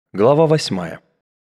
Глава 8.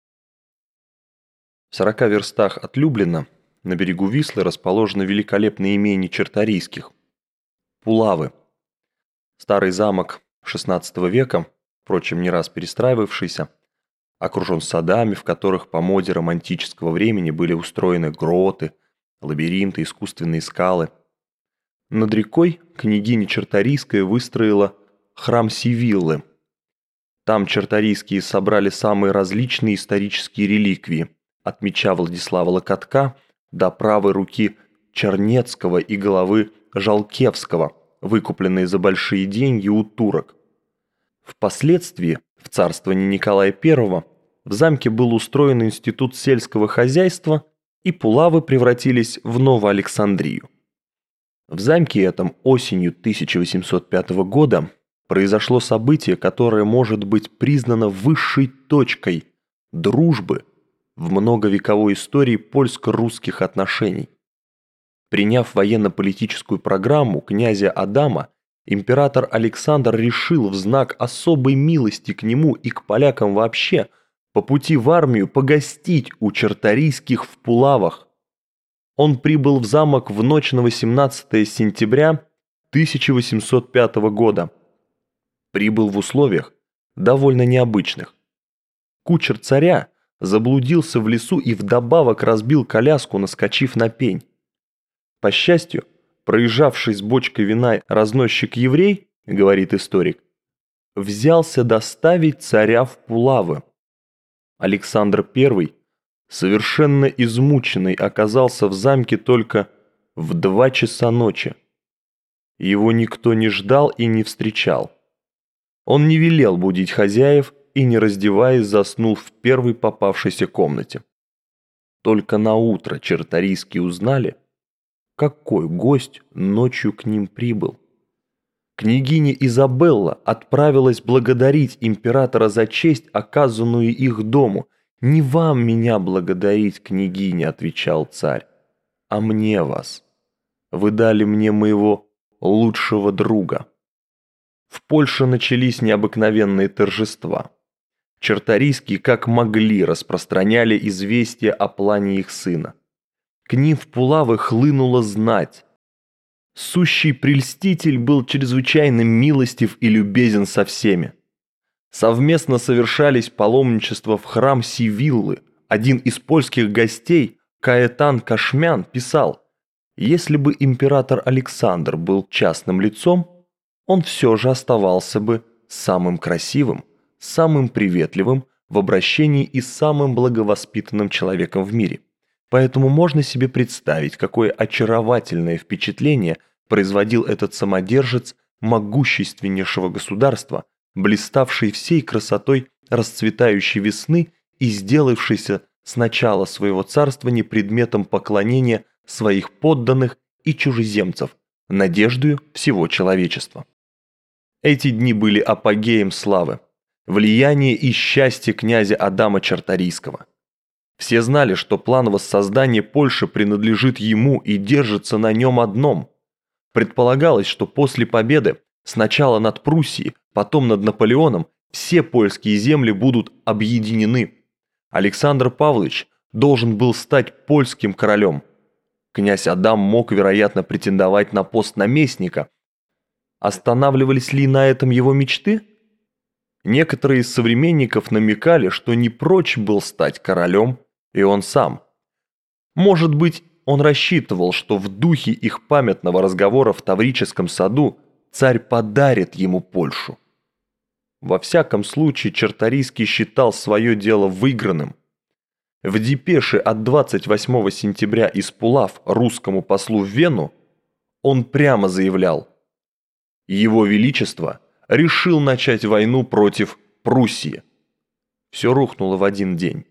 В 40 верстах от Люблина, на берегу Вислы, расположено великолепное имение Черторийских – Пулавы. Старый замок XVI века, впрочем, не раз перестраивавшийся, окружен садами, в которых по моде романтического времени были устроены гроты, лабиринты, искусственные скалы. Над рекой княгиня Черторийская выстроила храм Сивиллы. Там черторийские собрали самые различные исторические реликвии, от меча Владислава Локотка до правой руки Чернецкого и головы Жалкевского, выкупленные за большие деньги у турок. Впоследствии, в царствовании Николая I, в замке был устроен институт сельского хозяйства, и Пулавы превратились в Новоалександрию. В замке этом осенью 1805 года произошло событие, которое может быть признано высшей точкой дружбы в многовековой истории польско-русских отношений. Приняв военно-политическую программу князя Адама, император Александр решил в знак особой милости к нему и к полякам вообще по пути в армию погостить у Черторийских в Пулавах. Он прибыл в замок в ночь на 18 сентября 1805 года. Прибыл в условиях довольно необычных. Кучер царя заблудился в лесу и вдобавок разбил коляску, наскочив на пень. По счастью, проезжавший с бочкой вина разносчик-еврей, говорит историк, взялся доставить царя в Пулавы. Александр I, совершенно измученный, оказался в замке только в 2 часа ночи. Его никто не ждал и не встречал. Он не велел будить хозяев и, не раздеваясь, заснул в первой попавшейся комнате. Только наутро черторийские узнали, какой гость ночью к ним прибыл. Княгиня Изабелла отправилась благодарить императора за честь, оказанную их дому. «Не вам меня благодарить, княгиня», — отвечал царь, — «а мне вас. Вы дали мне моего лучшего друга». В Польше начались необыкновенные торжества. Черторийские как могли распространяли известия о плане их сына. К ним в Пулавы хлынула знать. Сущий прельститель был чрезвычайно милостив и любезен со всеми. Совместно совершались паломничества в храм Сивиллы. Один из польских гостей, Каэтан Кашмян, писал: «Если бы император Александр был частным лицом, он все же оставался бы самым красивым, самым приветливым в обращении и самым благовоспитанным человеком в мире. Поэтому можно себе представить, какое очаровательное впечатление производил этот самодержец могущественнейшего государства, блиставший всей красотой расцветающей весны и сделавшийся с начала своего царствования предметом поклонения своих подданных и чужеземцев, надеждою всего человечества». Эти дни были апогеем славы, влияния и счастья князя Адама Черторийского. Все знали, что план воссоздания Польши принадлежит ему и держится на нем одном. Предполагалось, что после победы, сначала над Пруссией, потом над Наполеоном, все польские земли будут объединены. Александр Павлович должен был стать польским королем. Князь Адам мог, вероятно, претендовать на пост наместника. Останавливались ли на этом его мечты? Некоторые из современников намекали, что не прочь был стать королем и он сам. Может быть, он рассчитывал, что в духе их памятного разговора в Таврическом саду царь подарит ему Польшу. Во всяком случае, Черторийский считал свое дело выигранным. В депеше от 28 сентября из Пулав русскому послу в Вену он прямо заявлял: «Его Величество решил начать войну против Пруссии». Все рухнуло в один день.